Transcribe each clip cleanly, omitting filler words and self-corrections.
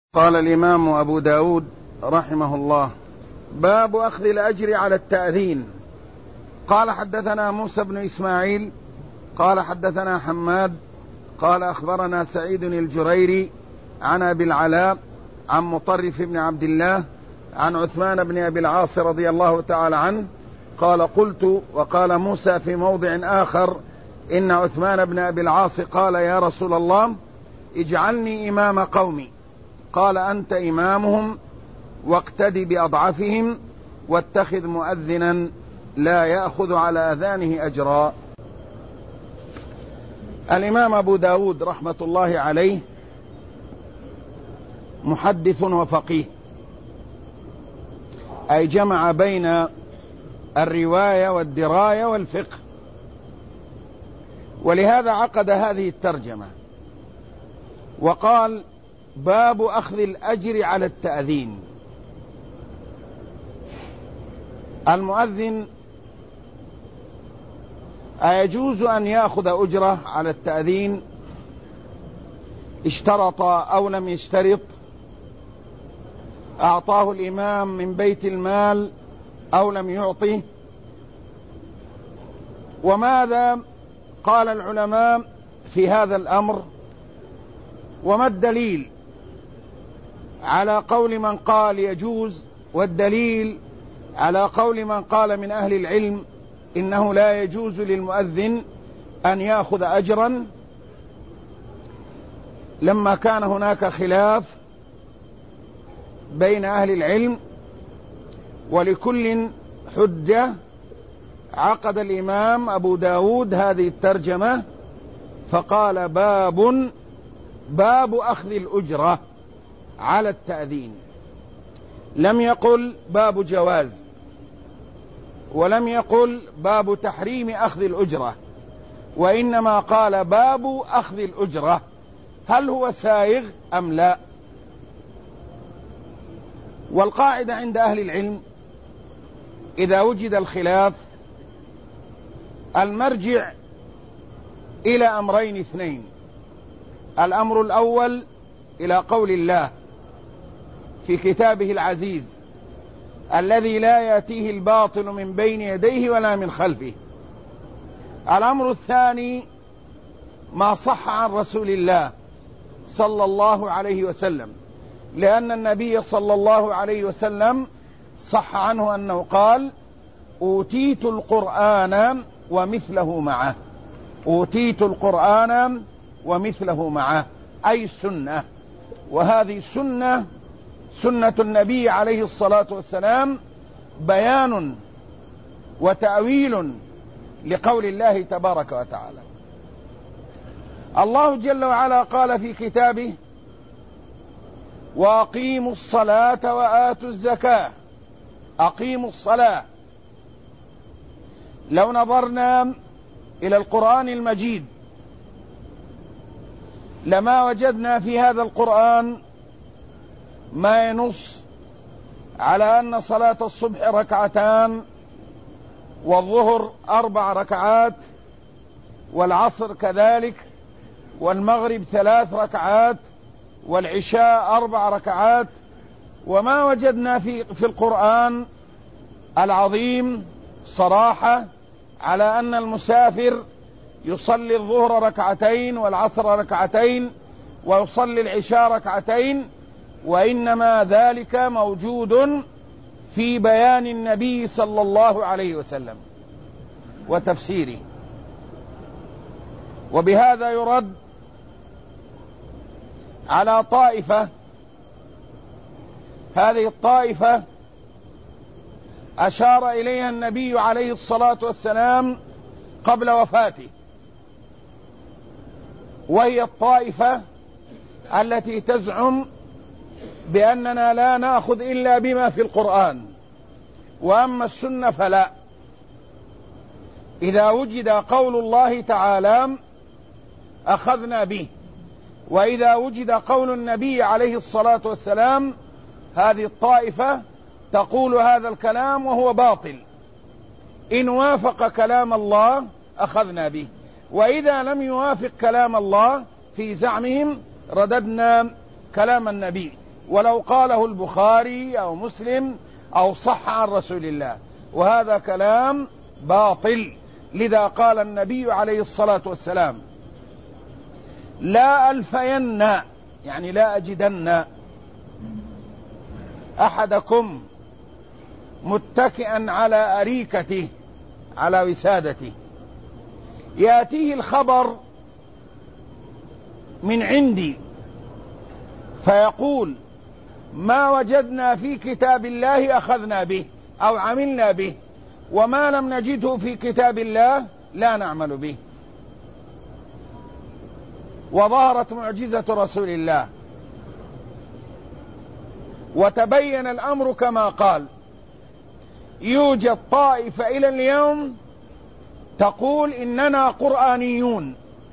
قال الإمام أبو داود رحمه الله: باب أخذ الأجر على التأذين. قال: حدثنا موسى بن إسماعيل قال حدثنا حماد قال أخبرنا سعيد الجريري عن أبي العلاء عن مطرف بن عبد الله عن عثمان بن أبي العاص رضي الله تعالى عنه قال: قلت، وقال موسى في موضع آخر: إن عثمان بن أبي العاص قال: يا رسول الله، اجعلني إمام قومي. قال: أنت إمامهم، واقتد بأضعفهم، واتخذ مؤذنا لا يأخذ على أذانه أجرا. الإمام أبو داود رحمة الله عليه محدث وفقيه، أي جمع بين الرواية والدراية والفقه، ولهذا عقد هذه الترجمة وقال: باب أخذ الأجر على التأذين. المؤذن أيجوز أن يأخذ أجرة على التأذين؟ اشترط أو لم يشترط؟ أعطاه الإمام من بيت المال أو لم يعطه؟ وماذا قال العلماء في هذا الأمر؟ وما الدليل على قول من قال يجوز، والدليل على قول من قال من أهل العلم إنه لا يجوز للمؤذن أن يأخذ أجرا، لما كان هناك خلاف بين أهل العلم ولكل حجة. عقد الإمام أبو داود هذه الترجمة فقال: باب أخذ الأجرة على التأذين. لم يقل باب جواز، ولم يقل باب تحريم أخذ الأجرة، وإنما قال باب أخذ الأجرة، هل هو سائغ أم لا؟ والقاعدة عند أهل العلم إذا وجد الخلاف المرجع إلى أمرين اثنين: الأمر الأول إلى قول الله في كتابه العزيز الذي لا يأتيه الباطل من بين يديه ولا من خلفه. الأمر الثاني ما صح عن رسول الله صلى الله عليه وسلم، لأن النبي صلى الله عليه وسلم صح عنه أنه قال: أوتيت القرآن ومثله معه. أوتيت القرآن ومثله معه، أي السنة، وهذه سنة النبي عليه الصلاة والسلام، بيان وتأويل لقول الله تبارك وتعالى. الله جل وعلا قال في كتابه: وأقيموا الصلاة وآتوا الزكاة. أقيموا الصلاة. لو نظرنا إلى القرآن المجيد لما وجدنا في هذا القرآن ما ينص على أن صلاة الصبح ركعتان، والظهر 4 ركعات، والعصر كذلك، والمغرب 3 ركعات، والعشاء 4 ركعات. وما وجدنا في القرآن العظيم صراحة على أن المسافر يصلي الظهر ركعتين والعصر ركعتين ويصلي العشاء ركعتين، وإنما ذلك موجود في بيان النبي صلى الله عليه وسلم وتفسيره. وبهذا يرد على طائفة، هذه الطائفة أشار إليها النبي عليه الصلاة والسلام قبل وفاته، وهي الطائفة التي تزعم بأننا لا نأخذ إلا بما في القرآن، وأما السنة فلا. إذا وجد قول الله تعالى أخذنا به، وإذا وجد قول النبي عليه الصلاة والسلام هذه الطائفة تقول هذا الكلام وهو باطل. إن وافق كلام الله أخذنا به، وإذا لم يوافق كلام الله في زعمهم رددنا كلام النبي. ولو قاله البخاري أو مسلم أو صح عن رسول الله، وهذا كلام باطل. لذا قال النبي عليه الصلاة والسلام: لا ألفين، يعني لا أجدن أحدكم متكئا على أريكته، على وسادته، يأتيه الخبر من عندي فيقول: ما وجدنا في كتاب الله أخذنا به أو عملنا به، وما لم نجده في كتاب الله لا نعمل به. وظهرت معجزة رسول الله وتبين الأمر كما قال. يوجد طائفة إلى اليوم تقول إننا قرآنيون،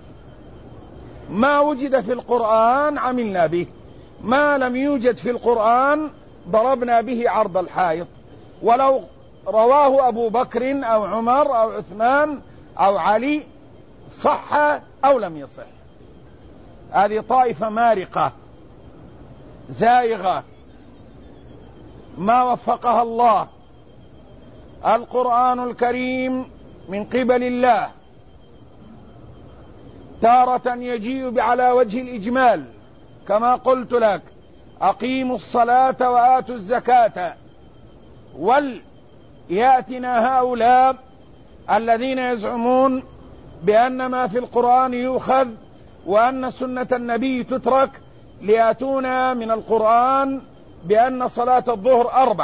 ما وجد في القرآن عملنا به، ما لم يوجد في القرآن ضربنا به عرض الحائط، ولو رواه أبو بكر أو عمر أو عثمان أو علي صح أو لم يصح. هذه طائفة مارقة زائغة ما وفقها الله. القرآن الكريم من قبل الله تارة يجيء على وجه الإجمال كما قلت لك: أقيموا الصلاة وآتوا الزكاة، وليأتنا هؤلاء الذين يزعمون بأن ما في القرآن يؤخذ وأن سنة النبي تترك، ليأتونا من القرآن بأن صلاة الظهر 4،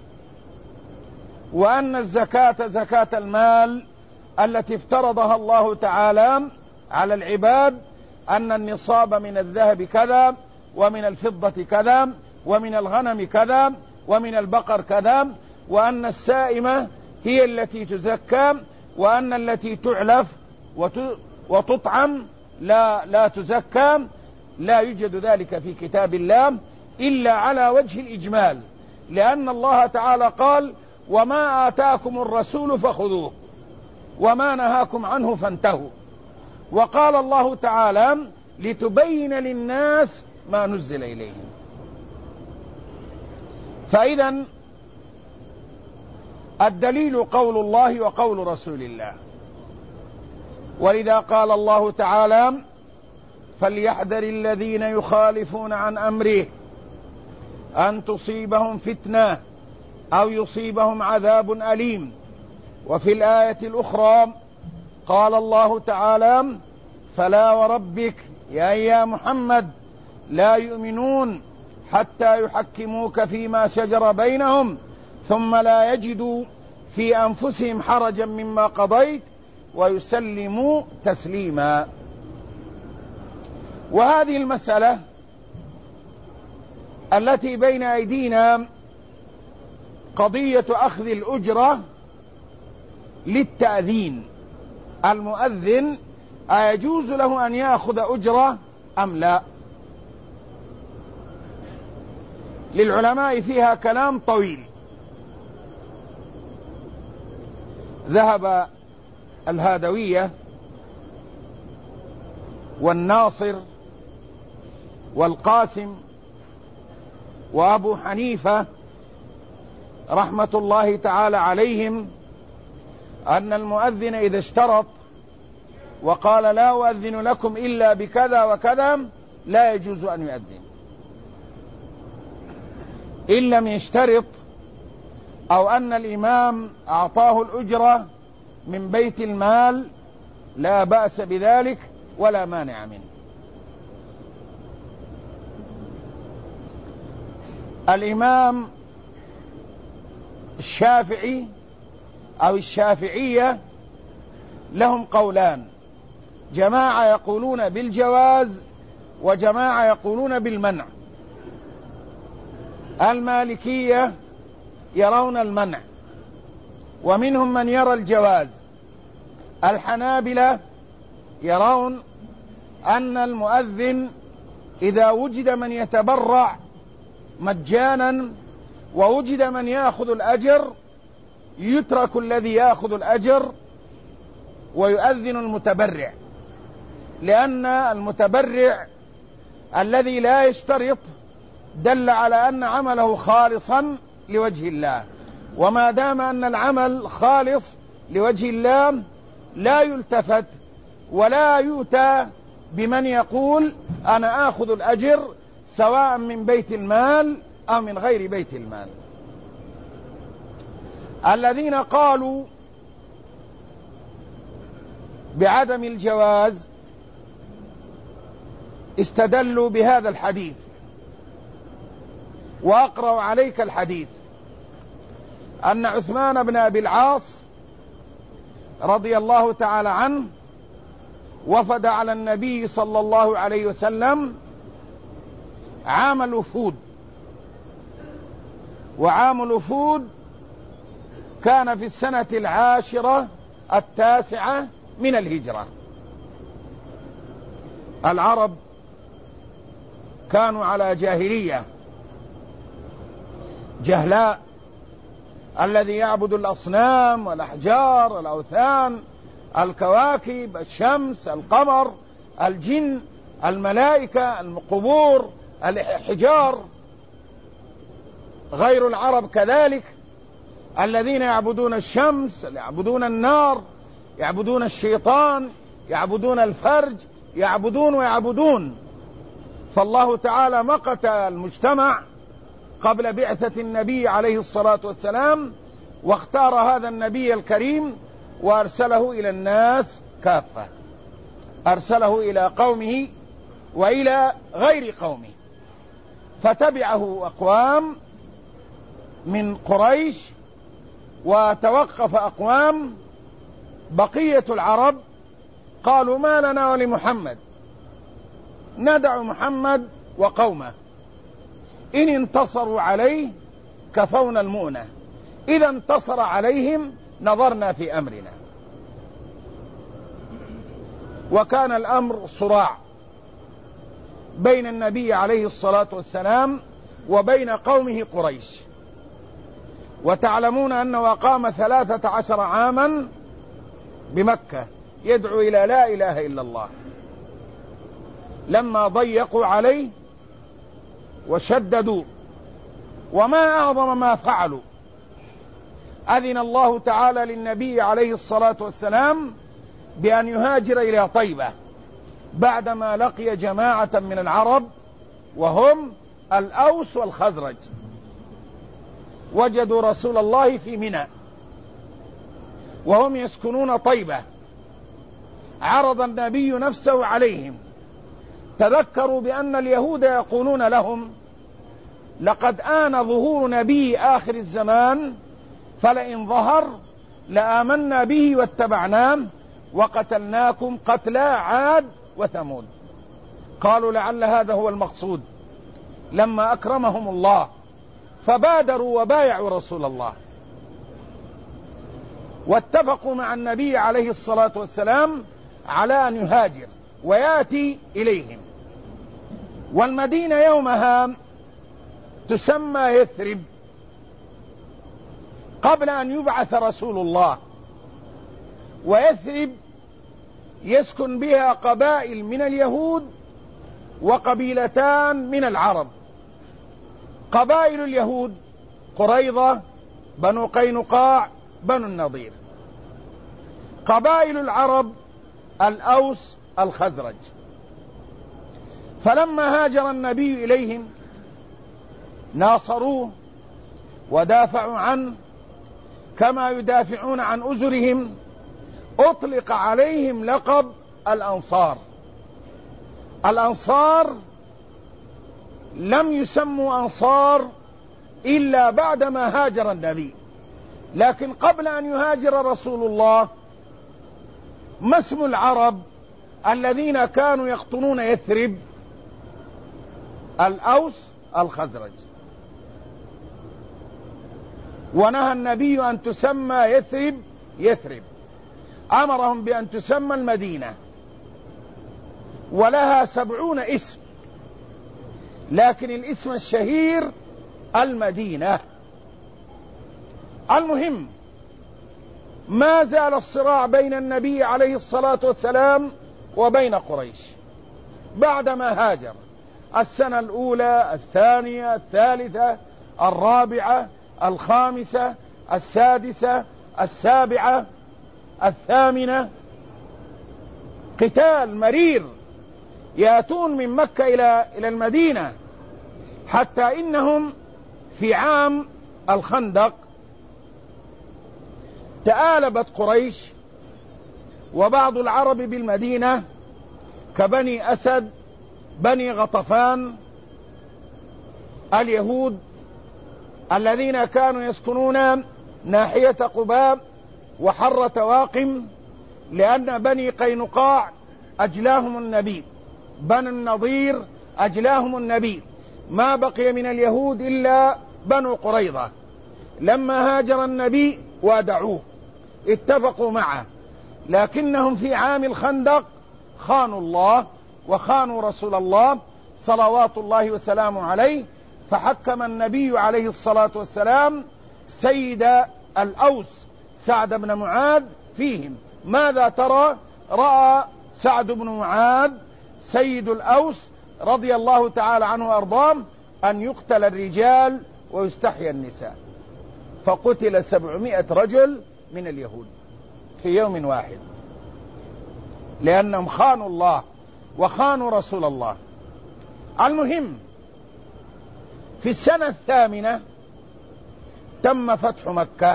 وأن الزكاة زكاة المال التي افترضها الله تعالى على العباد، أن النصاب من الذهب كذا، ومن الفضة كذا، ومن الغنم كذا، ومن البقر كذا، وأن السائمة هي التي تزكى، وأن التي تعلف وتطعم لا تزكى. لا يوجد ذلك في كتاب الله إلا على وجه الإجمال، لأن الله تعالى قال: وما آتاكم الرسول فخذوه وما نهاكم عنه فانتهوا. وقال الله تعالى: لتبين للناس ما نزل إليهم. فإذا الدليل قول الله وقول رسول الله. ولذا قال الله تعالى: فليحذر الذين يخالفون عن أمره أن تصيبهم فتنة أو يصيبهم عذاب أليم. وفي الآية الأخرى قال الله تعالى: فلا وربك يا محمد لا يؤمنون حتى يحكموك فيما شجر بينهم ثم لا يجدوا في أنفسهم حرجا مما قضيت ويسلموا تسليما. وهذه المسألة التي بين أيدينا قضية أخذ الأجرة للتأذين. المؤذن أيجوز له أن يأخذ أجرة أم لا؟ للعلماء فيها كلام طويل. ذهب الهادوية والناصر والقاسم وأبو حنيفة رحمة الله تعالى عليهم أن المؤذن إذا اشترط وقال: لا أؤذن لكم إلا بكذا وكذا، لا يجوز أن يؤذن. إن لم يشترط أو أن الإمام أعطاه الأجرة من بيت المال لا بأس بذلك ولا مانع منه. الإمام الشافعي أو الشافعية لهم قولان: جماعة يقولون بالجواز وجماعة يقولون بالمنع. المالكية يرون المنع ومنهم من يرى الجواز. الحنابلة يرون أن المؤذن إذا وجد من يتبرع مجانا ووجد من يأخذ الأجر يترك الذي يأخذ الأجر ويؤذن المتبرع، لأن المتبرع الذي لا يشترط دل على أن عمله خالصا لوجه الله، وما دام أن العمل خالص لوجه الله لا يلتفت ولا يؤتى بمن يقول أنا آخذ الأجر سواء من بيت المال أو من غير بيت المال. الذين قالوا بعدم الجواز استدلوا بهذا الحديث، وأقرأ عليك الحديث أن عثمان بن أبي العاص رضي الله تعالى عنه وفد على النبي صلى الله عليه وسلم عام الوفود، وعام الوفود كان في السنة 19 من الهجرة. العرب كانوا على جاهلية، جهلاء، الذي يعبد الأصنام والأحجار الأوثان الكواكب الشمس القمر الجن الملائكة القبور الحجار. غير العرب كذلك، الذين يعبدون الشمس، يعبدون النار، يعبدون الشيطان، يعبدون الفرج، يعبدون ويعبدون. فالله تعالى مقت المجتمع قبل بعثة النبي عليه الصلاة والسلام، واختار هذا النبي الكريم وأرسله إلى الناس كافة، أرسله إلى قومه وإلى غير قومه، فتبعه أقوام من قريش وتوقف أقوام. بقية العرب قالوا ما لنا ولمحمد، ندع محمد وقومه، إن انتصروا عليه كفونا المؤنة، إذا انتصر عليهم نظرنا في أمرنا. وكان الأمر صراع بين النبي عليه الصلاة والسلام وبين قومه قريش. وتعلمون أنه أقام 13 عاما بمكة يدعو إلى لا إله إلا الله. لما ضيقوا عليه وشددوا، وما أعظم ما فعلوا، أذن الله تعالى للنبي عليه الصلاة والسلام بأن يهاجر إلى طيبة بعدما لقي جماعة من العرب وهم الأوس والخزرج. وجدوا رسول الله في منى وهم يسكنون طيبة، عرض النبي نفسه عليهم. تذكروا بأن اليهود يقولون لهم لقد آن ظهور نبي آخر الزمان، فلئن ظهر لآمنا به واتبعناه وقتلناكم قتلى عاد وثمود. قالوا لعل هذا هو المقصود، لما أكرمهم الله فبادروا وبايعوا رسول الله، واتفقوا مع النبي عليه الصلاة والسلام على أن يهاجر ويأتي إليهم. والمدينة يومها تسمى يثرب قبل أن يبعث رسول الله، ويثرب يسكن بها قبائل من اليهود وقبيلتان من العرب. قبائل اليهود قريظة، بنو قينقاع، بنو النضير. قبائل العرب الأوس، الخزرج. فلما هاجر النبي إليهم ناصروه ودافعوا عنه كما يدافعون عن أزرهم. أطلق عليهم لقب الأنصار. الأنصار لم يسموا أنصار إلا بعدما هاجر النبي، لكن قبل أن يهاجر رسول الله ما اسم العرب الذين كانوا يقطنون يثرب؟ الأوس، الخزرج. ونهى النبي أن تسمى يثرب، أمرهم بأن تسمى المدينة، ولها 70 اسم، لكن الاسم الشهير المدينة. المهم، ما زال الصراع بين النبي عليه الصلاة والسلام وبين قريش بعدما هاجر. السنة الأولى، الثانية، الثالثة، الرابعة، الخامسة، السادسة، السابعة، الثامنة. قتال مرير، يأتون من مكة إلى المدينة، حتى إنهم في عام الخندق تآلبت قريش وبعض العرب بالمدينة كبني أسد، بني غطفان، اليهود الذين كانوا يسكنون ناحية قباء وحرة واقم، لأن بني قينقاع أجلاهم النبي، بني النضير أجلاهم النبي، ما بقي من اليهود إلا بنو قريظة. لما هاجر النبي وادعوه، اتفقوا معه، لكنهم في عام الخندق خانوا الله وخانوا رسول الله صلوات الله وسلامه عليه، فحكم النبي عليه الصلاة والسلام سيد الأوس سعد بن معاذ فيهم. ماذا ترى؟ رأى سعد بن معاذ سيد الأوس رضي الله تعالى عنه وأرضاه أن يقتل الرجال ويستحيى النساء، فقتل 700 رجل من اليهود في يوم واحد، لأنهم خانوا الله وخانوا رسول الله. المهم، في السنة الثامنة تم فتح مكة،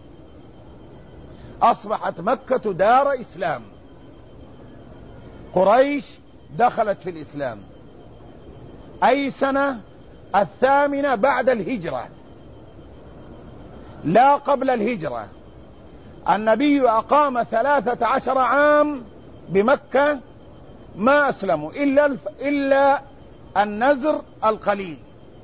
أصبحت مكة دار إسلام، قريش دخلت في الإسلام. أي سنة؟ الثامنة بعد الهجرة، لا قبل الهجرة. النبي أقام 13 عام بمكة، ما أسلموا إلا النزر القليل.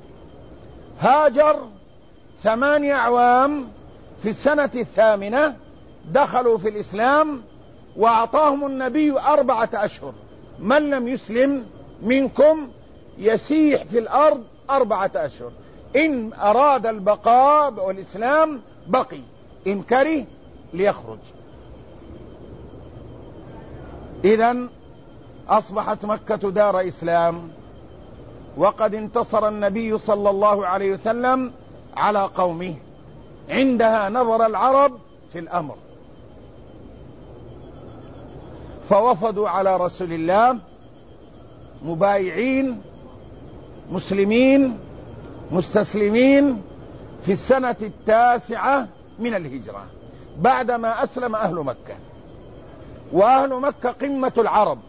هاجر 8 أعوام، في السنة الثامنة دخلوا في الإسلام، وأعطاهم النبي 4 أشهر، من لم يسلم منكم يسيح في الأرض 4 أشهر، إن أراد البقاء والإسلام بقي، إن كره ليخرج. إذن أصبحت مكة دار إسلام، وقد انتصر النبي صلى الله عليه وسلم على قومه. عندها نظر العرب في الأمر، فوفدوا على رسول الله مبايعين مسلمين مستسلمين في السنة 9 من الهجرة، بعدما أسلم أهل مكة. وأهل مكة قمة العرب،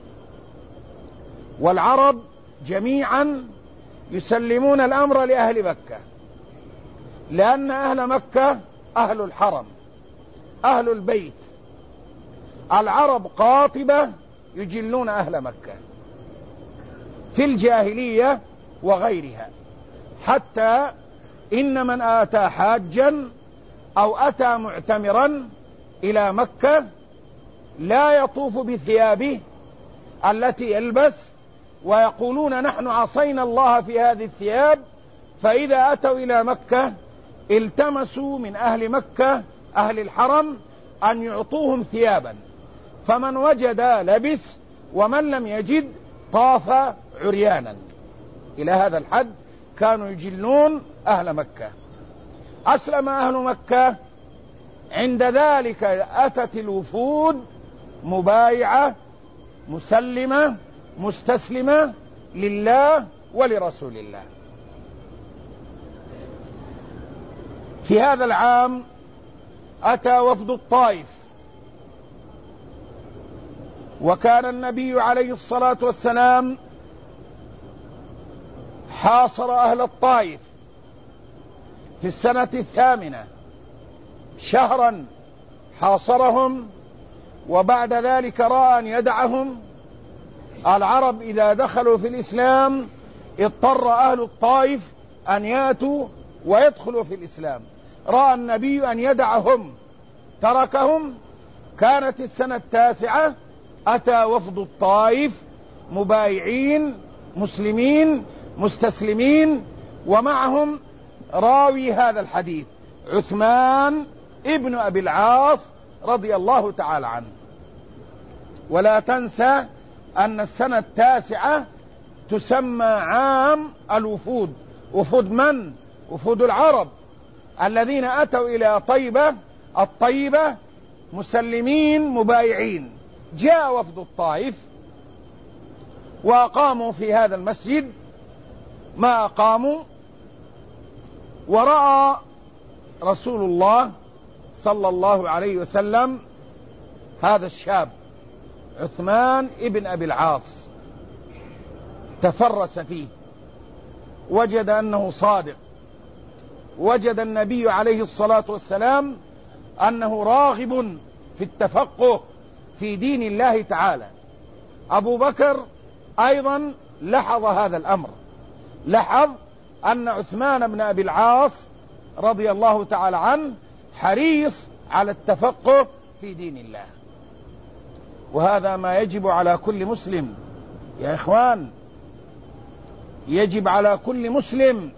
والعرب جميعا يسلمون الأمر لأهل مكة، لأن أهل مكة أهل الحرم، أهل البيت. العرب قاطبة يجلون أهل مكة في الجاهلية وغيرها، حتى إن من آتى حاجا أو أتى معتمرا إلى مكة لا يطوف بثيابه التي يلبس، ويقولون نحن عصينا الله في هذه الثياب. فإذا أتوا إلى مكة التمسوا من أهل مكة أهل الحرم أن يعطوهم ثيابا، فمن وجد لبس، ومن لم يجد طاف عريانا. إلى هذا الحد كانوا يجلون أهل مكة. أسلم أهل مكة، عند ذلك أتت الوفود مبايعة مسلمة مستسلمة لله ولرسول الله. في هذا العام أتى وفد الطائف، وكان النبي عليه الصلاة والسلام حاصر أهل الطائف في السنة 8 شهرا، حاصرهم، وبعد ذلك رأى أن يدعهم. العرب إذا دخلوا في الإسلام اضطر أهل الطائف أن يأتوا ويدخلوا في الإسلام. رأى النبي أن يدعهم، تركهم. كانت السنة 9، أتى وفد الطائف مبايعين مسلمين مستسلمين، ومعهم راوي هذا الحديث عثمان ابن أبي العاص رضي الله تعالى عنه. ولا تنسى أن السنة 9 تسمى عام الوفود. وفود من؟ وفود العرب الذين أتوا إلى طيبة الطيبة مسلمين مبايعين. جاء وفد الطائف وأقاموا في هذا المسجد ما أقاموا، ورأى رسول الله صلى الله عليه وسلم هذا الشاب عثمان ابن أبي العاص، تفرس فيه، وجد أنه صادق، وجد النبي عليه الصلاة والسلام أنه راغب في التفقه في دين الله تعالى. أبو بكر أيضا لاحظ هذا الأمر، لاحظ أن عثمان بن أبي العاص رضي الله تعالى عنه حريص على التفقه في دين الله. وهذا ما يجب على كل مسلم يا إخوان، يجب على كل مسلم.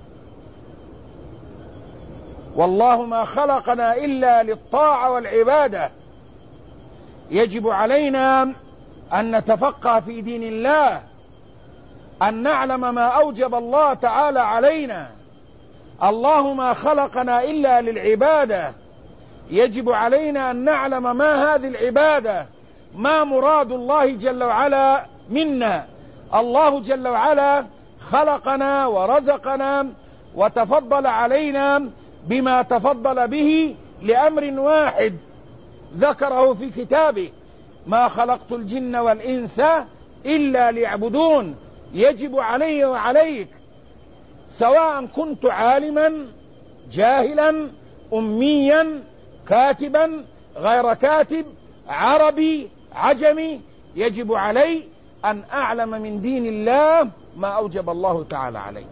والله ما خلقنا إلا للطاعة والعبادة. يجب علينا أن نتفقه في دين الله، أن نعلم ما أوجب الله تعالى علينا. الله ما خلقنا إلا للعبادة، يجب علينا أن نعلم ما هذه العبادة، ما مراد الله جل وعلا منا. الله جل وعلا خلقنا ورزقنا وتفضل علينا بما تفضل به لأمر واحد ذكره في كتابه: ما خلقت الجن والإنس إلا ليعبدون. يجب علي وعليك، سواء كنت عالما جاهلا أميا كاتبا غير كاتب عربي عجمي، يجب علي أن أعلم من دين الله ما أوجب الله تعالى علي.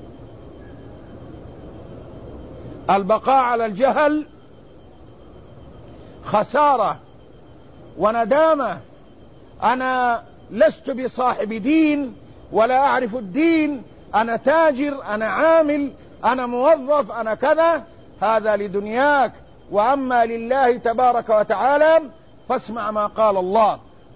البقاء على الجهل خسارة وندامة. أنا لست بصاحب دين ولا أعرف الدين، أنا تاجر، أنا عامل، أنا موظف، أنا كذا. هذا لدنياك، وأما لله تبارك وتعالى فاسمع ما قال الله: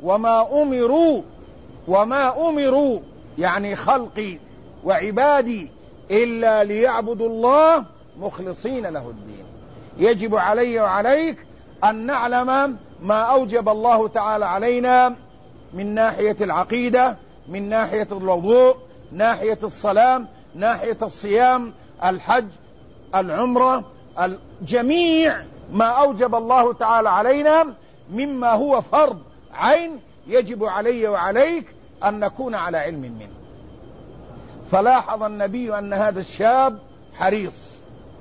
وما أمروا يعني خلقي وعبادي إلا ليعبدوا الله مخلصين له الدين. يجب علي وعليك أن نعلم ما أوجب الله تعالى علينا من ناحية العقيدة، من ناحية الوضوء، ناحية الصلاة، ناحية الصيام، الحج، العمرة، جميع ما أوجب الله تعالى علينا مما هو فرض عين. يجب علي وعليك أن نكون على علم منه. فلاحظ النبي أن هذا الشاب حريص.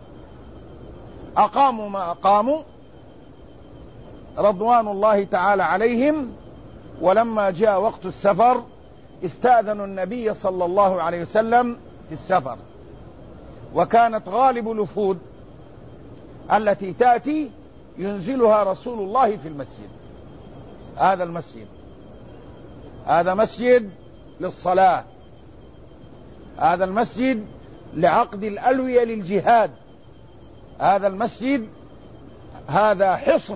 أقاموا ما أقاموا رضوان الله تعالى عليهم، ولما جاء وقت السفر استأذنوا النبي صلى الله عليه وسلم في السفر. وكانت غالب الوفود التي تأتي ينزلها رسول الله في المسجد. هذا مسجد للصلاة، هذا المسجد لعقد الألوية للجهاد، هذا المسجد هذا حصن،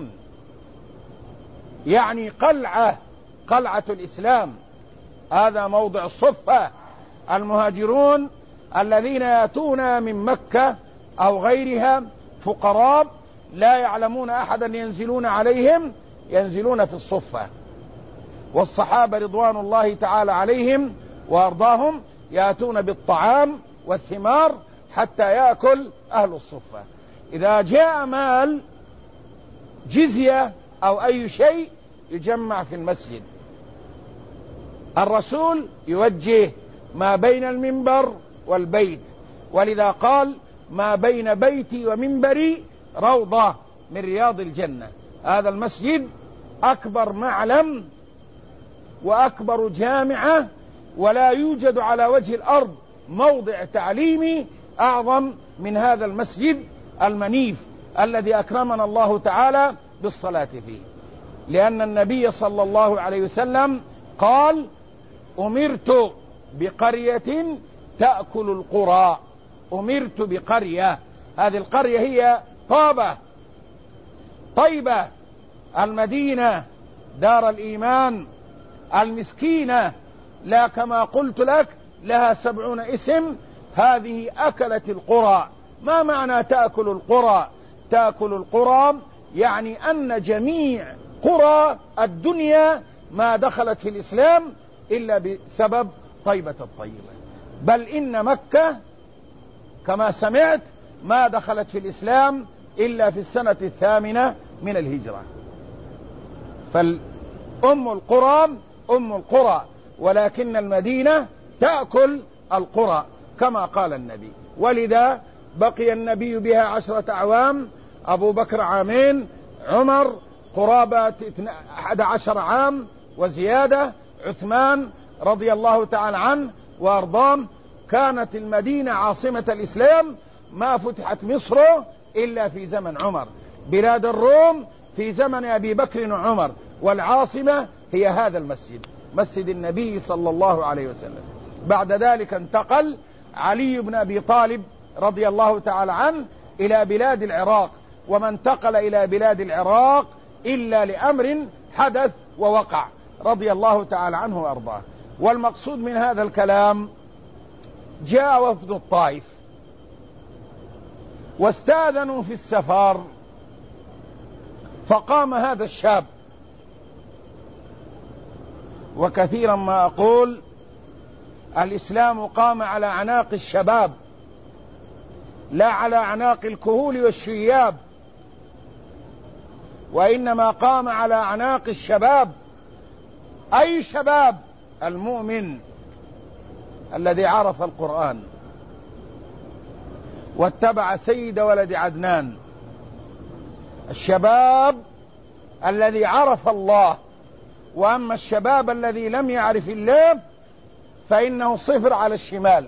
يعني قلعة الإسلام. هذا موضع الصفة. المهاجرون الذين يأتون من مكة أو غيرها فقراء لا يعلمون أحدا ينزلون عليهم، ينزلون في الصفة. والصحابة رضوان الله تعالى عليهم وأرضاهم يأتون بالطعام والثمار حتى يأكل أهل الصفة. إذا جاء مال جزية أو أي شيء يجمع في المسجد. الرسول يوجه ما بين المنبر والبيت، ولذا قال: ما بين بيتي ومنبري روضة من رياض الجنة. هذا المسجد أكبر معلم وأكبر جامعة، ولا يوجد على وجه الأرض موضع تعليمي أعظم من هذا المسجد المنيف الذي أكرمنا الله تعالى بالصلاة فيه. لأن النبي صلى الله عليه وسلم قال: أمرت بقرية تأكل القرى. أمرت بقرية، هذه القرية هي طيبة المدينة دار الإيمان المسكينة، لا كما قلت لك لها 70 اسم، هذه أكلت القرى. ما معنى تأكل القرى؟ تأكل القرى يعني أن جميع قرى الدنيا ما دخلت في الإسلام إلا بسبب طيبة الطيبة، بل إن مكة كما سمعت ما دخلت في الإسلام إلا في السنة 8 من الهجرة. فالأم القرى أم القرى، ولكن المدينة تأكل القرى كما قال النبي. ولذا بقي النبي بها 10 أعوام، أبو بكر عامين، عمر قرابة 11 عام وزيادة، عثمان رضي الله تعالى عنه وأرضاه. كانت المدينة عاصمة الإسلام، ما فتحت مصر إلا في زمن عمر، بلاد الروم في زمن أبي بكر وعمر، والعاصمة هي هذا المسجد، مسجد النبي صلى الله عليه وسلم. بعد ذلك انتقل علي بن أبي طالب رضي الله تعالى عنه إلى بلاد العراق، وما انتقل إلى بلاد العراق إلا لأمر حدث ووقع رضي الله تعالى عنه وأرضاه. والمقصود من هذا الكلام، جاء وفد الطائف واستاذنوا في السفر، فقام هذا الشاب، وكثيرا ما أقول الإسلام قام على أعناق الشباب لا على أعناق الكهول والشياب، وإنما قام على أعناق الشباب. أي شباب؟ المؤمن الذي عرف القرآن واتبع سيد ولد عدنان، الشباب الذي عرف الله. وأما الشباب الذي لم يعرف الله فإنه 0 على الشمال.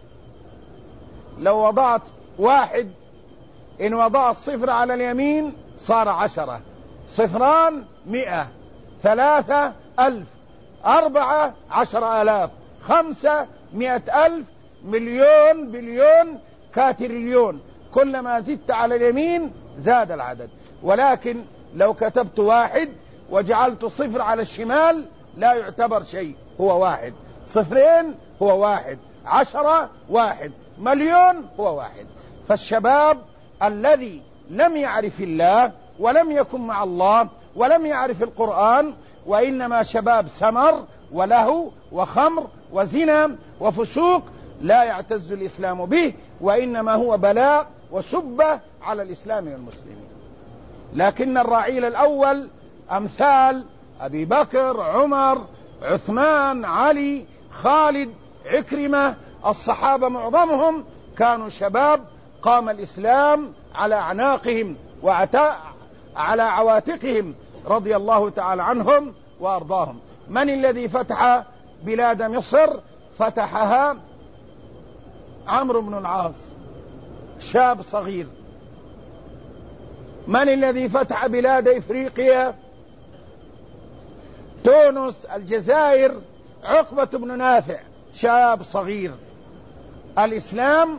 لو وضعت 1، إن وضعت 0 على اليمين صار 10، 0 100، 3 1000، 4 10,000، 5 100,000، مليون، بليون، كاتريليون. كلما زدت على اليمين زاد العدد. ولكن لو كتبت 1 وجعلت 0 على الشمال لا يعتبر شيء، هو 1. 0 هو 1، 10 1، مليون هو 1. فالشباب الذي لم يعرف الله ولم يكن مع الله ولم يعرف القرآن، وإنما شباب سمر ولهو وخمر وزنا وفسوق، لا يعتز الإسلام به، وإنما هو بلاء وسبة على الإسلام والمسلمين. لكن الرعيل الأول أمثال أبي بكر، عمر، عثمان، علي، خالد، عكرمة، الصحابة معظمهم كانوا شباب قام الإسلام على أعناقهم وعلى عواتقهم رضي الله تعالى عنهم وأرضاهم. من الذي فتح بلاد مصر؟ فتحها عمرو بن العاص، شاب صغير. من الذي فتح بلاد إفريقيا؟ تونس، الجزائر، عقبة بن نافع، شاب صغير. الإسلام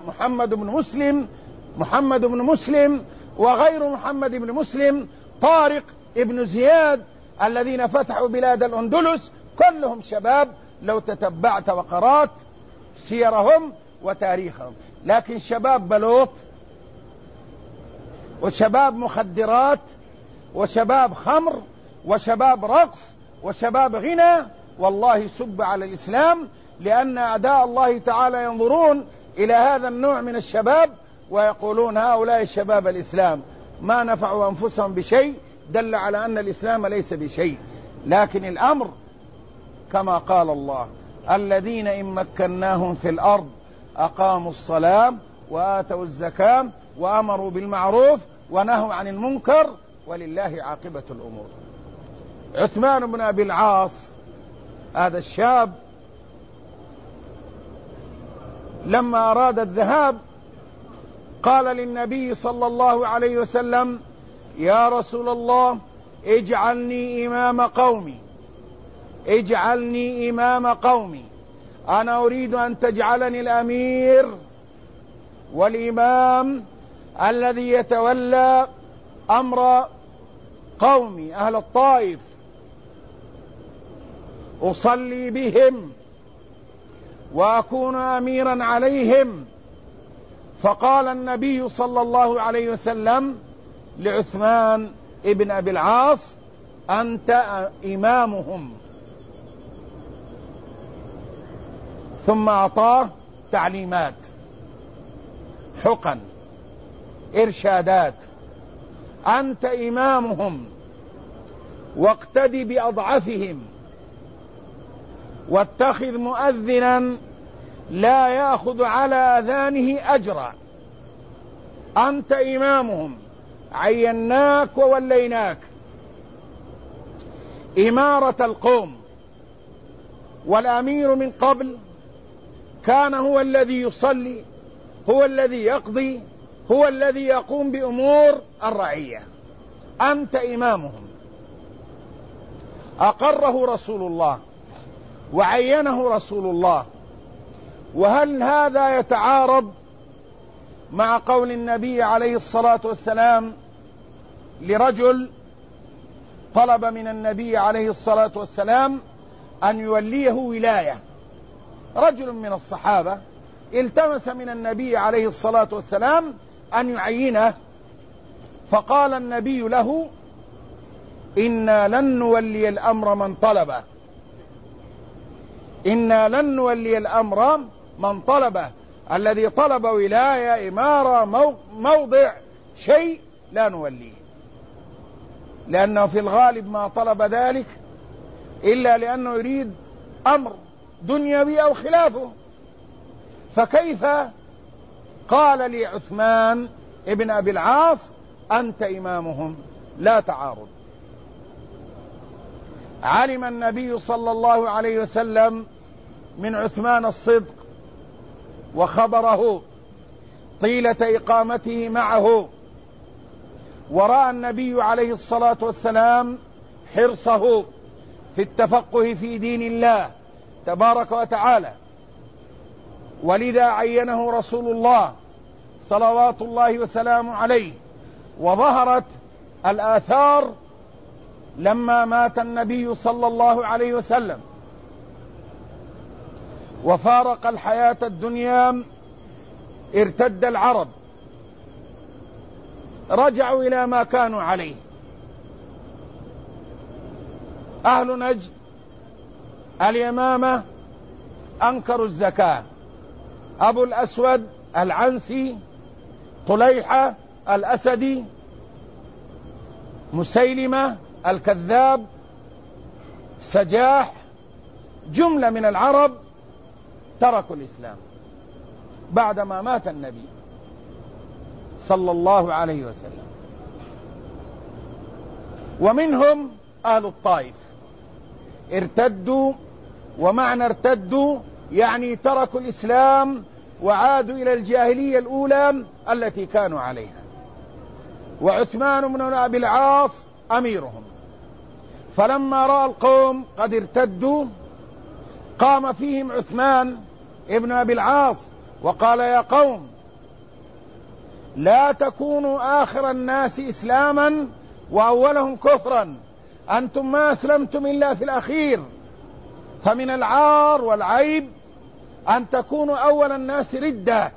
محمد بن مسلم وغير محمد بن مسلم، طارق ابن زياد، الذين فتحوا بلاد الأندلس، كلهم شباب لو تتبعت وقرات سيرهم وتاريخهم. لكن شباب بلوط وشباب مخدرات وشباب خمر وشباب رقص وشباب غنى، والله سب على الإسلام، لأن أعداء الله تعالى ينظرون إلى هذا النوع من الشباب ويقولون هؤلاء شباب الإسلام ما نفعوا أنفسهم بشيء، دل على أن الإسلام ليس بشيء. لكن الأمر كما قال الله: الذين إن مكناهم في الأرض أقاموا الصلاة وآتوا الزكاة وأمروا بالمعروف ونهوا عن المنكر ولله عاقبة الأمور. عثمان بن أبي العاص هذا الشاب لما أراد الذهاب قال للنبي صلى الله عليه وسلم: يا رسول الله اجعلني إمام قومي، أنا أريد أن تجعلني الأمير والإمام الذي يتولى أمر قومي أهل الطائف، أصلي بهم وأكون أميرا عليهم. فقال النبي صلى الله عليه وسلم لعثمان ابن أبي العاص: أنت إمامهم. ثم أعطاه تعليمات، حقن، إرشادات: أنت إمامهم، واقتد بأضعفهم، واتخذ مؤذنا لا يأخذ على أذانه أجرا. أنت إمامهم، عيناك ووليناك إمارة القوم، والأمير من قبل كان هو الذي يصلي، هو الذي يقضي، هو الذي يقوم بأمور الرعية. أنت إمامهم. أقره رسول الله وعينه رسول الله. وهل هذا يتعارض مع قول النبي عليه الصلاة والسلام لرجل طلب من النبي عليه الصلاة والسلام أن يوليه ولاية؟ رجل من الصحابة التمس من النبي عليه الصلاة والسلام أن يعينه، فقال النبي له: إنا لن نولي الأمر من طلبه، إنا لن نولي الأمر من طلبه. الذي طلب ولاية، إمارة، موضع، شيء، لا نوليه، لأنه في الغالب ما طلب ذلك إلا لأنه يريد أمر دنيوي أو خلافه. فكيف قال لعثمان ابن أبي العاص: أنت إمامهم؟ لا تعارض. علم النبي صلى الله عليه وسلم من عثمان الصدق وخبره طيلة إقامته معه، ورأى النبي عليه الصلاة والسلام حرصه في التفقه في دين الله تبارك وتعالى، ولذا عينه رسول الله صلوات الله وسلامه عليه. وظهرت الآثار لما مات النبي صلى الله عليه وسلم وفارق الحياة الدنيا، ارتد العرب، رجعوا إلى ما كانوا عليه. أهل نجد اليمامة أنكروا الزكاة، أبو الأسود العنسي، طليحة الأسدي، مسيلمة الكذاب، سجاح، جملة من العرب تركوا الإسلام بعدما مات النبي صلى الله عليه وسلم. ومنهم أهل الطائف ارتدوا، ومعنى ارتدوا يعني تركوا الإسلام وعادوا إلى الجاهلية الأولى التي كانوا عليها. وعثمان بن أبي العاص أميرهم، فلما رأى القوم قد ارتدوا قام فيهم عثمان ابن أبي العاص وقال: يا قوم، لا تكونوا آخر الناس إسلاما وأولهم كفرا، أنتم ما أسلمتم إلا في الأخير، فمن العار والعيب أن تكونوا أول الناس ردة.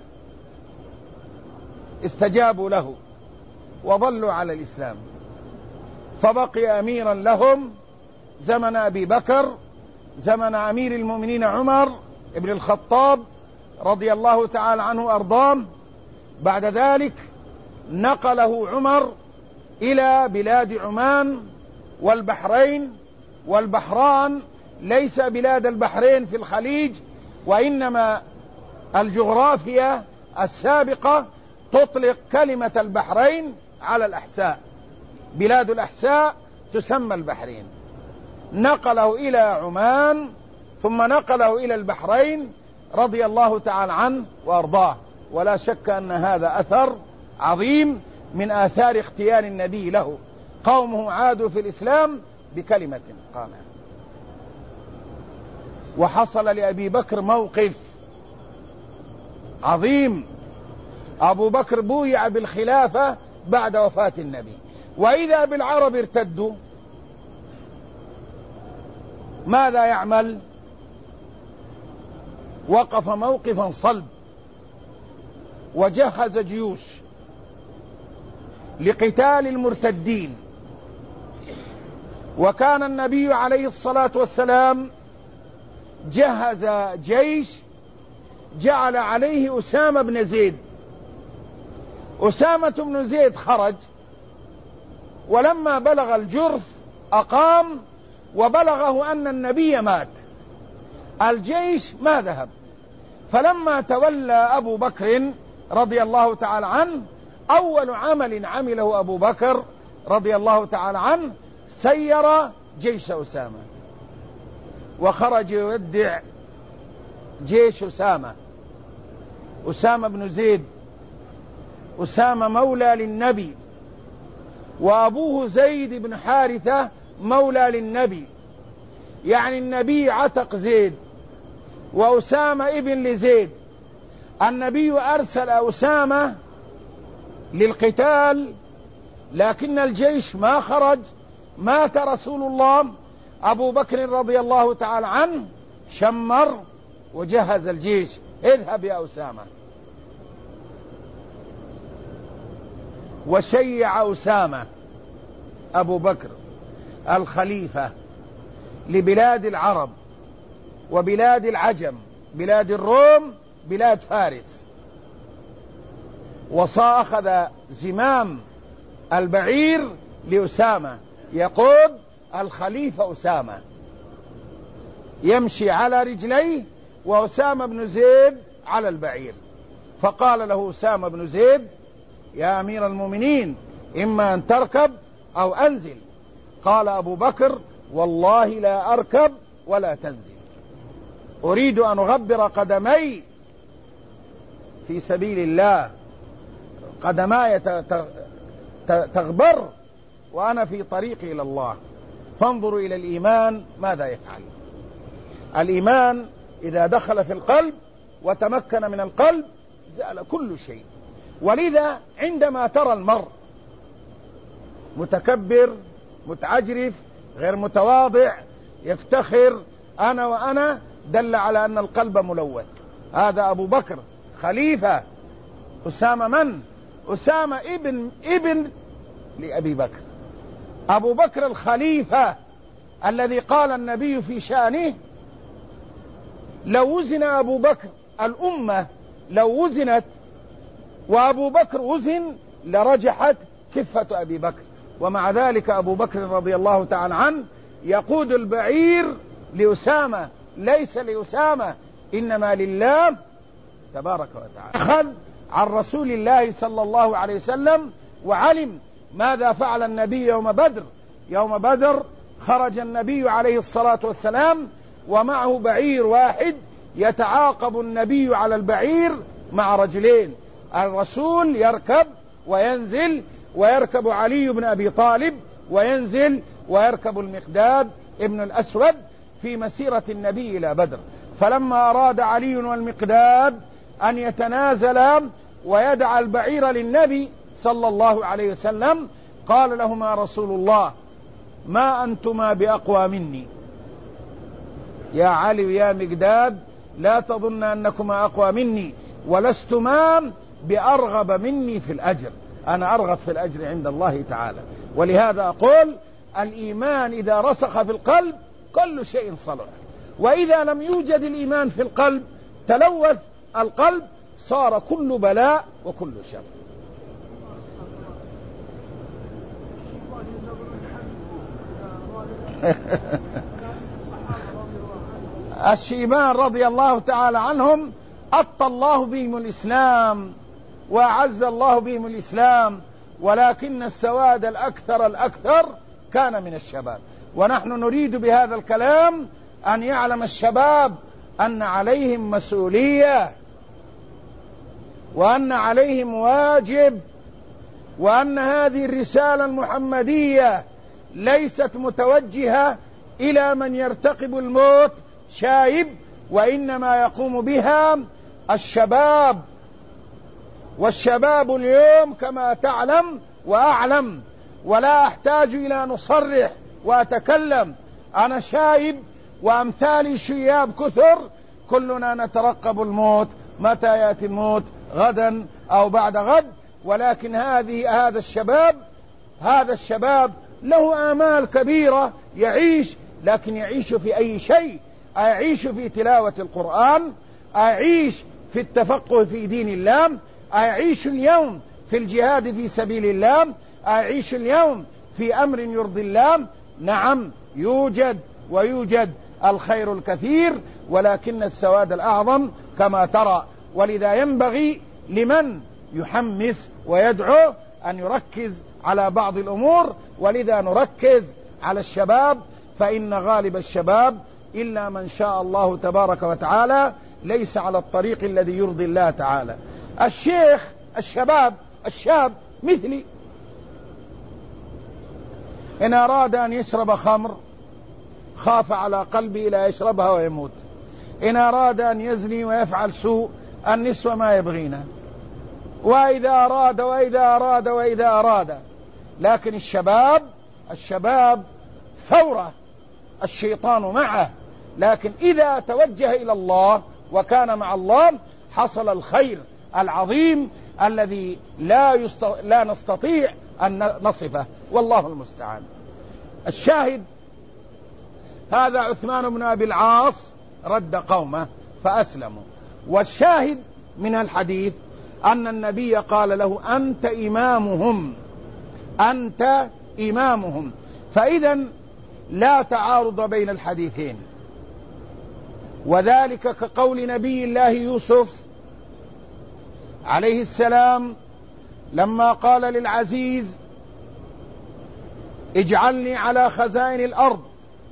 استجابوا له وظلوا على الإسلام، فبقي أميرا لهم زمن أبي بكر، زمن أمير المؤمنين عمر ابن الخطاب رضي الله تعالى عنه وأرضاه. بعد ذلك نقله عمر إلى بلاد عمان والبحرين، والبحران ليس بلاد البحرين في الخليج، وإنما الجغرافيا السابقة تطلق كلمة البحرين على الأحساء، بلاد الأحساء تسمى البحرين. نقله إلى عمان ثم نقله إلى البحرين رضي الله تعالى عنه وأرضاه. ولا شك أن هذا أثر عظيم من آثار اختيار النبي له. قومه عادوا في الإسلام بكلمة قالها. وحصل لأبي بكر موقف عظيم، أبو بكر بويع بالخلافة بعد وفاة النبي، وإذا بالعرب ارتدوا، ماذا يعمل؟ وقف موقفا صلب وجهز جيوش لقتال المرتدين. وكان النبي عليه الصلاة والسلام جهز جيش جعل عليه أسامة بن زيد. أسامة بن زيد خرج، ولما بلغ الجرف أقام، وبلغه أن النبي مات. الجيش ما ذهب، فلما تولى أبو بكر رضي الله تعالى عنه، أول عمل عمله أبو بكر رضي الله تعالى عنه سير جيش أسامة، وخرج يودع جيش أسامة بن زيد. أسامة مولى للنبي، وأبوه زيد بن حارثة مولى للنبي، يعني النبي عتق زيد وأسامة ابن لزيد. النبي أرسل أسامة للقتال، لكن الجيش ما خرج. مات رسول الله. أبو بكر رضي الله تعالى عنه شمر وجهز الجيش، اذهب يا أسامة. وشيع أسامة أبو بكر الخليفة لبلاد العرب وبلاد العجم، بلاد الروم، بلاد فارس، وأخذ زمام البعير لأسامة، يقود الخليفة أسامة يمشي على رجليه، وأسامة بن زيد على البعير. فقال له أسامة بن زيد: يا أمير المؤمنين، إما أن تركب أو أنزل. قال أبو بكر: والله لا أركب ولا تنزل، أريد أن أغبر قدمي في سبيل الله، قدماي تغبر وأنا في طريقي إلى الله. فانظروا إلى الإيمان ماذا يفعل. الإيمان إذا دخل في القلب وتمكن من القلب زال كل شيء. ولذا عندما ترى المرء متكبر متعجرف غير متواضع يفتخر أنا وأنا، دل على أن القلب ملوث. هذا أبو بكر خليفة. أسامة من؟ أسامة ابن لأبي بكر. أبو بكر الخليفة الذي قال النبي في شأنه: لو وزن أبو بكر، الأمة لو وزنت وأبو بكر وزن لرجحت كفة أبي بكر. ومع ذلك أبو بكر رضي الله تعالى عنه يقود البعير لأسامة، ليس لأسامة إنما لله تبارك وتعالى. أخذ عن رسول الله صلى الله عليه وسلم وعلم ماذا فعل النبي يوم بدر. يوم بدر خرج النبي عليه الصلاة والسلام ومعه بعير واحد، يتعاقب النبي على البعير مع رجلين، الرسول يركب وينزل، ويركب علي بن أبي طالب وينزل، ويركب المقداد ابن الأسود في مسيرة النبي إلى بدر. فلما أراد علي والمقداد أن يتنازلا ويدع البعير للنبي صلى الله عليه وسلم، قال لهما رسول الله: ما أنتما بأقوى مني، يا علي ويا مقداد، لا تظن أنكما أقوى مني، ولستما بأرغب مني في الأجر، أنا أرغب في الأجر عند الله تعالى. ولهذا أقول: الإيمان إذا رسخ في القلب كل شيء صلح، وإذا لم يوجد الإيمان في القلب تلوث القلب، صار كل بلاء وكل شر. الشيبان رضي الله تعالى عنهم أطى الله بهم الإسلام وأعز الله بهم الإسلام، ولكن السواد الأكثر كان من الشباب. ونحن نريد بهذا الكلام أن يعلم الشباب أن عليهم مسؤولية، وأن عليهم واجب، وأن هذه الرسالة المحمدية ليست متوجهة إلى من يرتقب الموت شايب، وإنما يقوم بها الشباب. والشباب اليوم كما تعلم وأعلم، ولا أحتاج إلى أن أصرح وأتكلم، أنا شايب وأمثالي شياب كثر، كلنا نترقب الموت، متى يأتي الموت؟ غدا أو بعد غد. ولكن هذا الشباب له آمال كبيرة يعيش، لكن يعيش في أي شيء؟ أيعيش في تلاوة القرآن؟ أيعيش في التفقه في دين الله؟ أيعيش اليوم في الجهاد في سبيل الله؟ أيعيش اليوم في أمر يرضي الله؟ نعم، يوجد الخير الكثير، ولكن السواد الأعظم كما ترى. ولذا ينبغي لمن يحمس ويدعو أن يركز على بعض الأمور، ولذا نركز على الشباب، فإن غالب الشباب إلا من شاء الله تبارك وتعالى ليس على الطريق الذي يرضي الله تعالى. الشاب مثلي، إن أراد أن يشرب خمر خاف على قلبه لا يشربها ويموت. إن أراد أن يزني ويفعل سوء النسوة ما يبغينا، وإذا أراد. لكن الشباب ثورة، الشيطان معه، لكن إذا توجه إلى الله وكان مع الله حصل الخير العظيم الذي لا نستطيع أن نصفه، والله المستعان. الشاهد هذا عثمان بن أبي العاص رد قومه فأسلموا. والشاهد من الحديث أن النبي قال له أنت إمامهم. فإذا لا تعارض بين الحديثين، وذلك كقول نبي الله يوسف عليه السلام لما قال للعزيز اجعلني على خزائن الأرض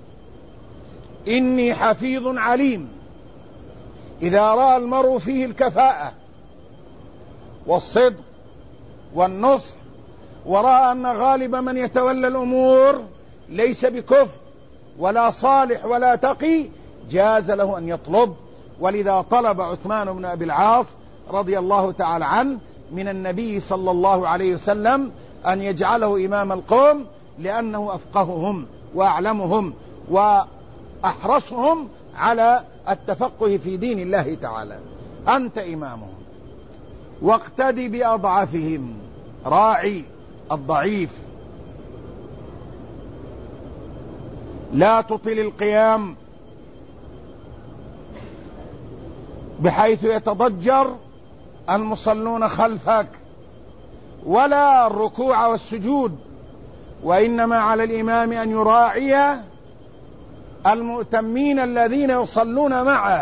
إني حفيظ عليم. إذا رأى المرء فيه الكفاءة والصدق والنصح، ورأى أن غالب من يتولى الأمور ليس بكفء ولا صالح ولا تقي، جاز له أن يطلب. ولذا طلب عثمان بن أبي العاص رضي الله تعالى عنه من النبي صلى الله عليه وسلم أن يجعله إمام القوم، لأنه أفقههم وأعلمهم وأحرصهم على التفقه في دين الله تعالى. أنت إمامهم، واقتدي بأضعفهم، راعي الضعيف، لا تطل القيام بحيث يتضجر المصلون خلفك، ولا الركوع والسجود، وإنما على الإمام أن يراعي المؤتمين الذين يصلون معه.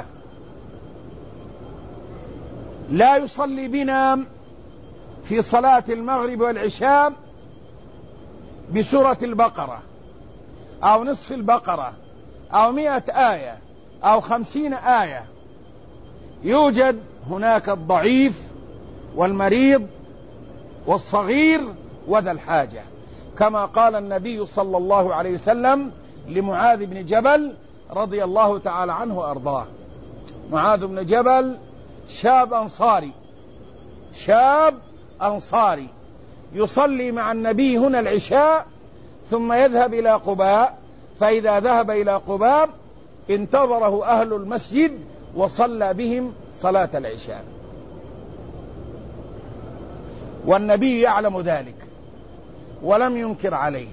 لا يصلي بنا في صلاة المغرب والعشاء بسورة البقرة أو نصف البقرة أو 100 آية أو 50 آية. يوجد هناك الضعيف والمريض والصغير وذا الحاجة، كما قال النبي صلى الله عليه وسلم لمعاذ بن جبل رضي الله تعالى عنه وأرضاه. معاذ بن جبل شاب أنصاري يصلي مع النبي هنا العشاء ثم يذهب إلى قباء، فإذا ذهب إلى قباء انتظره أهل المسجد وصلى بهم صلاة العشاء، والنبي يعلم ذلك ولم ينكر عليه،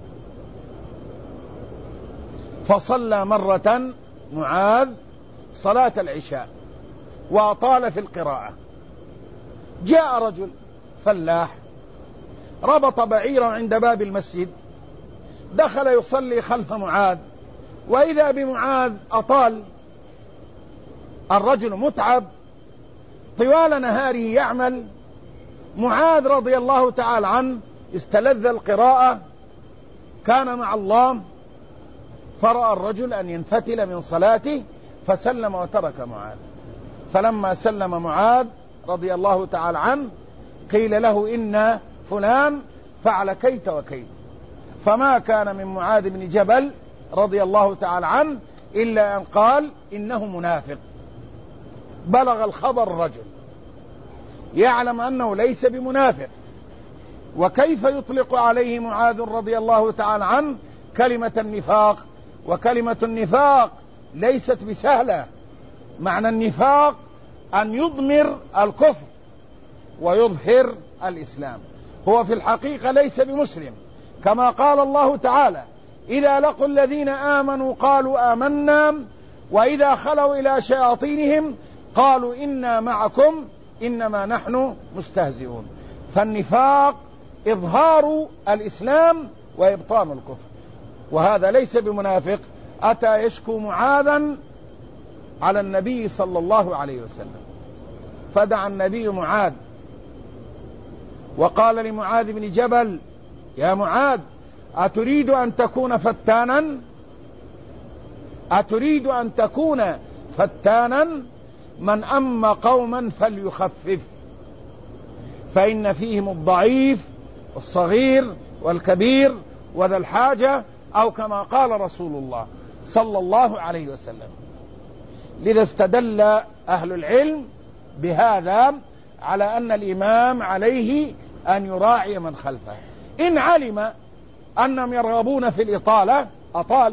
فصلى مرة معاذ صلاة العشاء وأطال في القراءة. جاء رجل فلاح ربط بعيرا عند باب المسجد، دخل يصلي خلف معاذ، وإذا بمعاذ أطال. الرجل متعب طوال نهاره يعمل. معاذ رضي الله تعالى عنه استلذ القراءة، كان مع الله، فرأى الرجل أن ينفتل من صلاته فسلم وترك معاذ. فلما سلم معاذ رضي الله تعالى عنه قيل له إن فلان فعل كيت وكيت، فما كان من معاذ بن جبل رضي الله تعالى عنه إلا أن قال إنه منافق. بلغ الخبر الرجل يعلم أنه ليس بمنافق، وكيف يطلق عليه معاذ رضي الله تعالى عنه كلمة النفاق؟ وكلمة النفاق ليست بسهلة، معنى النفاق أن يضمر الكفر ويظهر الإسلام. هو في الحقيقة ليس بمسلم، كما قال الله تعالى: إذا لقوا الذين آمنوا قالوا آمنا وإذا خلوا إلى شياطينهم قالوا إنا معكم إنما نحن مستهزئون. فالنفاق إظهار الإسلام وإبطان الكفر، وهذا ليس بمنافق. أتى يشكو معاذا على النبي صلى الله عليه وسلم، فدعا النبي معاذ وقال لمعاذ بن جبل: يا معاذ، أتريد أن تكون فتانا؟ أتريد أن تكون فتانا؟ من أم قوما فليخفف، فإن فيهم الضعيف والصغير والكبير وذا الحاجة، أو كما قال رسول الله صلى الله عليه وسلم. لذا استدل أهل العلم بهذا على أن الإمام عليه أن يراعي من خلفه. إن علم أنهم يرغبون في الإطالة أطال،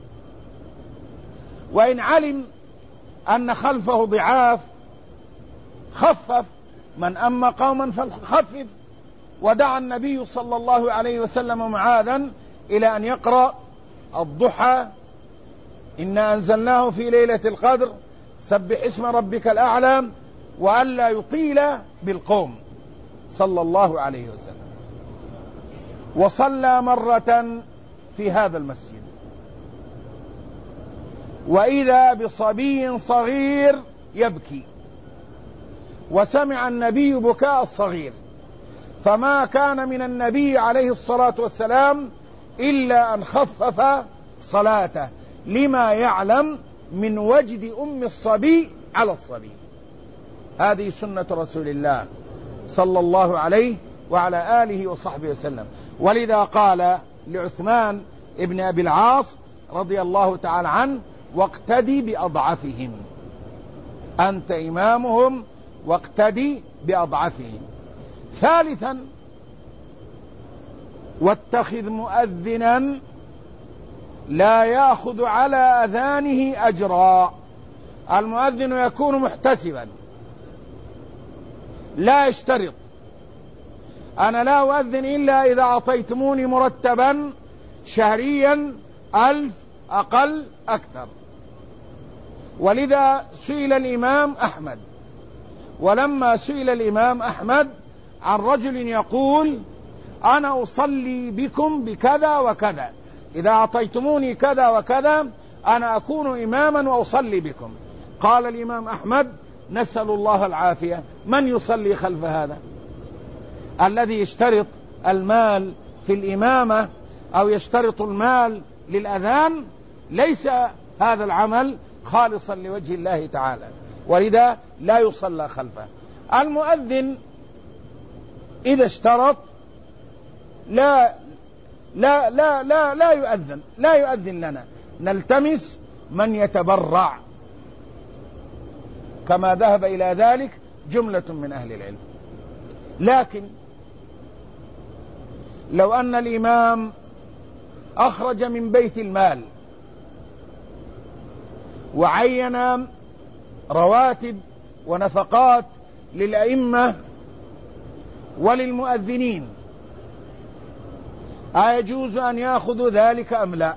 وإن علم أن خلفه ضعاف خفف. من أما قوما فخفف. ودعا النبي صلى الله عليه وسلم معاذا إلى أن يقرأ الضحى: إنا أنزلناه في ليلة القدر، سبح اسم ربك الأعلى، وألا يطيل بالقوم صلى الله عليه وسلم. وصلى مرة في هذا المسجد، وإذا بصبي صغير يبكي، وسمع النبي بكاء الصغير، فما كان من النبي عليه الصلاة والسلام إلا أن خفف صلاته، لما يعلم من وجد أم الصبي على الصبي. هذه سنة رسول الله صلى الله عليه وعلى آله وصحبه وسلم. ولذا قال لعثمان ابن أبي العاص رضي الله تعالى عنه: واقتدي بأضعفهم، أنت إمامهم واقتدي بأضعفهم. ثالثا: واتخذ مؤذنا لا يأخذ على أذانه أجرا. المؤذن يكون محتسبا، لا يشترط: أنا لا أؤذن إلا إذا أعطيتموني مرتبا شهريا 1000 أقل أكثر. ولذا سئل الإمام أحمد، ولما سئل الإمام أحمد عن رجل يقول: أنا أصلي بكم بكذا وكذا، إذا أعطيتموني كذا وكذا أنا أكون إماما وأصلي بكم، قال الإمام أحمد: نسأل الله العافية، من يصلي خلف هذا الذي يشترط المال في الإمامة أو يشترط المال للأذان؟ ليس هذا العمل خالصا لوجه الله تعالى، ولذا لا يصلى خلفه. المؤذن إذا اشترط لا لا لا لا لا يؤذن لنا، نلتمس من يتبرع، كما ذهب إلى ذلك جملة من أهل العلم. لكن لو أن الإمام أخرج من بيت المال وعين رواتب ونفقات للأئمة وللمؤذنين، أيجوز أن يأخذوا ذلك أم لا؟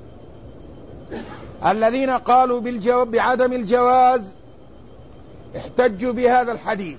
الذين قالوا بعدم الجواز احتجوا بهذا الحديث،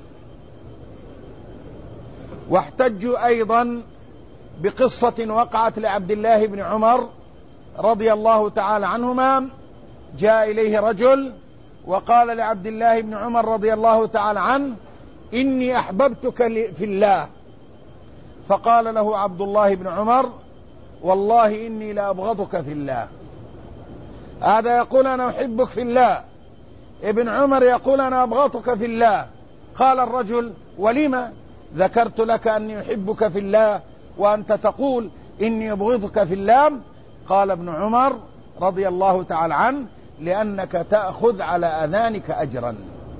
واحتجوا أيضا بقصة وقعت لعبد الله بن عمر رضي الله تعالى عنهما. جاء إليه رجل وقال لعبد الله بن عمر رضي الله تعالى عنه: إني أحببتك في الله. فقال له عبد الله بن عمر: والله إني لأبغضك في الله. هذا يقول أنا أحبك في الله، ابن عمر يقول أنا أبغضك في الله. قال الرجل: ولما؟ ذكرت لك أني أحبك في الله وأنت تقول إني أبغضك في الله. قال ابن عمر رضي الله تعالى عنه: لأنك تأخذ على أذانك أجرا.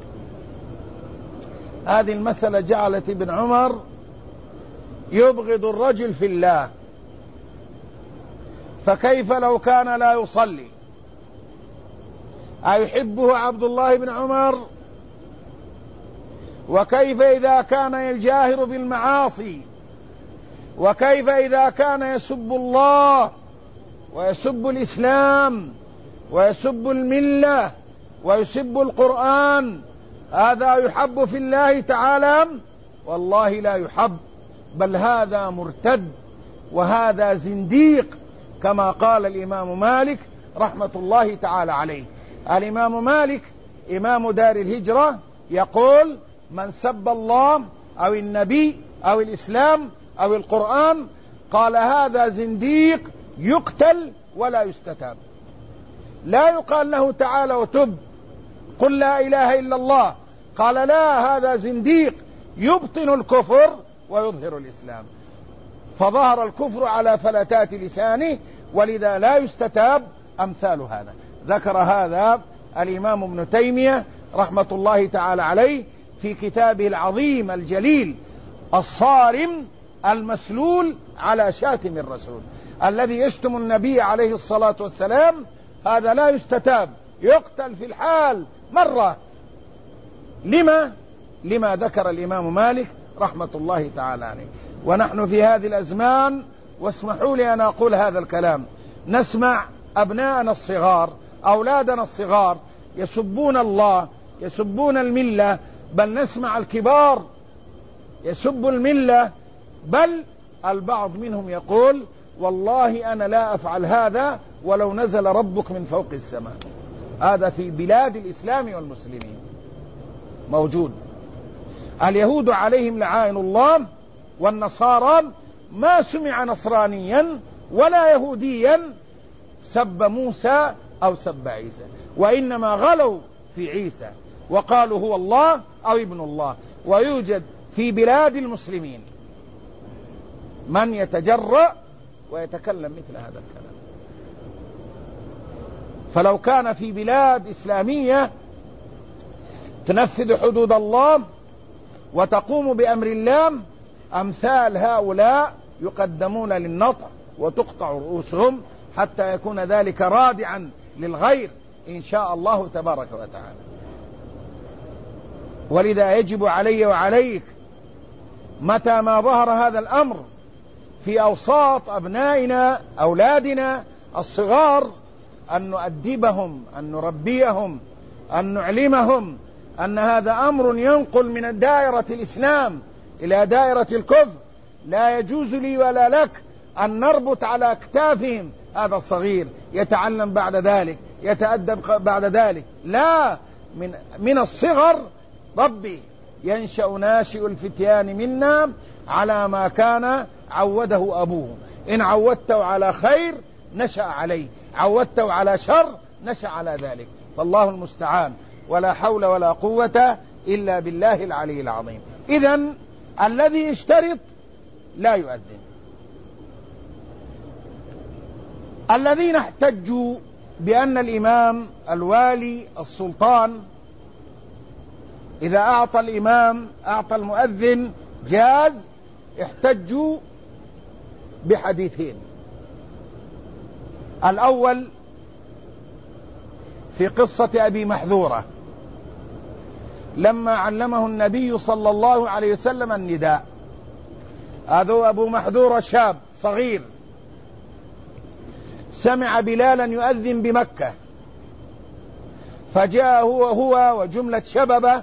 هذه المسألة جعلت ابن عمر يبغض الرجل في الله، فكيف لو كان لا يصلي؟ أيحبه عبد الله بن عمر؟ وكيف إذا كان الجاهر بالمعاصي؟ وكيف إذا كان يسب الله ويسب الإسلام ويسب الملة ويسب القرآن؟ هذا يحب في الله تعالى؟ والله لا يحب، بل هذا مرتد وهذا زنديق، كما قال الإمام مالك رحمة الله تعالى عليه. الإمام مالك إمام دار الهجرة يقول: من سب الله أو النبي أو الإسلام أو القرآن قال هذا زنديق يقتل ولا يستتاب. لا يقال له تعالى وتب قل لا إله إلا الله، قال لا، هذا زنديق يبطن الكفر ويظهر الإسلام، فظهر الكفر على فلتات لسانه، ولذا لا يستتاب أمثال هذا. ذكر هذا الإمام ابن تيمية رحمة الله تعالى عليه في كتابه العظيم الجليل الصارم المسلول على شاتم الرسول. الذي يشتم النبي عليه الصلاة والسلام هذا لا يستتاب، يقتل في الحال مرة. لما ذكر الإمام مالك رحمة الله تعالى عليه. ونحن في هذه الأزمان، واسمحوا لي أن أقول هذا الكلام، نسمع أبناءنا الصغار، أولادنا الصغار يسبون الله، يسبون الملة، بل نسمع الكبار يسب الملة، بل البعض منهم يقول: والله أنا لا أفعل هذا ولو نزل ربك من فوق السماء. هذا في بلاد الإسلام والمسلمين موجود. اليهود عليهم لعائن الله، والنصارى ما سمع نصرانيا ولا يهوديا سب موسى أو سب عيسى، وإنما غلوا في عيسى وقالوا هو الله أو ابن الله. ويوجد في بلاد المسلمين من يتجرأ ويتكلم مثل هذا الكلام. فلو كان في بلاد إسلامية تنفذ حدود الله وتقوم بأمر الله، أمثال هؤلاء يقدمون للنطع وتقطع رؤوسهم حتى يكون ذلك رادعا للغير إن شاء الله تبارك وتعالى. ولذا يجب علي وعليك متى ما ظهر هذا الأمر في أوساط أبنائنا أولادنا الصغار أن نؤدبهم، أن نربيهم، أن نعلمهم أن هذا أمر ينقل من دائرة الإسلام إلى دائرة الكفر. لا يجوز لي ولا لك أن نربط على أكتافهم هذا الصغير يتعلم بعد ذلك، يتأدب بعد ذلك. لا، من الصغر ربي ينشأ ناشئ الفتيان منا على ما كان عوده أبوه. إن عودته على خير نشأ عليه، عودته على شر نشأ على ذلك. فالله المستعان، ولا حول ولا قوة إلا بالله العلي العظيم. إذن الذي يشترط لا يؤذن. الذين احتجوا بأن الإمام الوالي السلطان إذا أعطى الإمام أعطى المؤذن جاز، احتجوا بحديثين. الأول في قصة أبي محذورة لما علمه النبي صلى الله عليه وسلم النداء. هذا أبو محذورة شاب صغير سمع بلالا يؤذن بمكة، فجاء هو وجملة شببه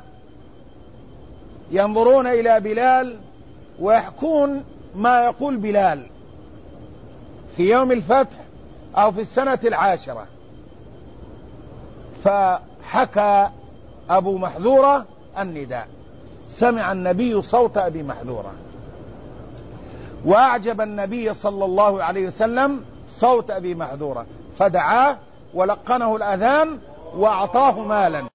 ينظرون إلى بلال ويحكون ما يقول بلال في يوم الفتح أو في السنة 10. فحكى أبو محذورة النداء، سمع النبي صوت أبي محذورة، وأعجب النبي صلى الله عليه وسلم صوت أبي محذورة، فدعاه ولقنه الأذان وأعطاه مالا.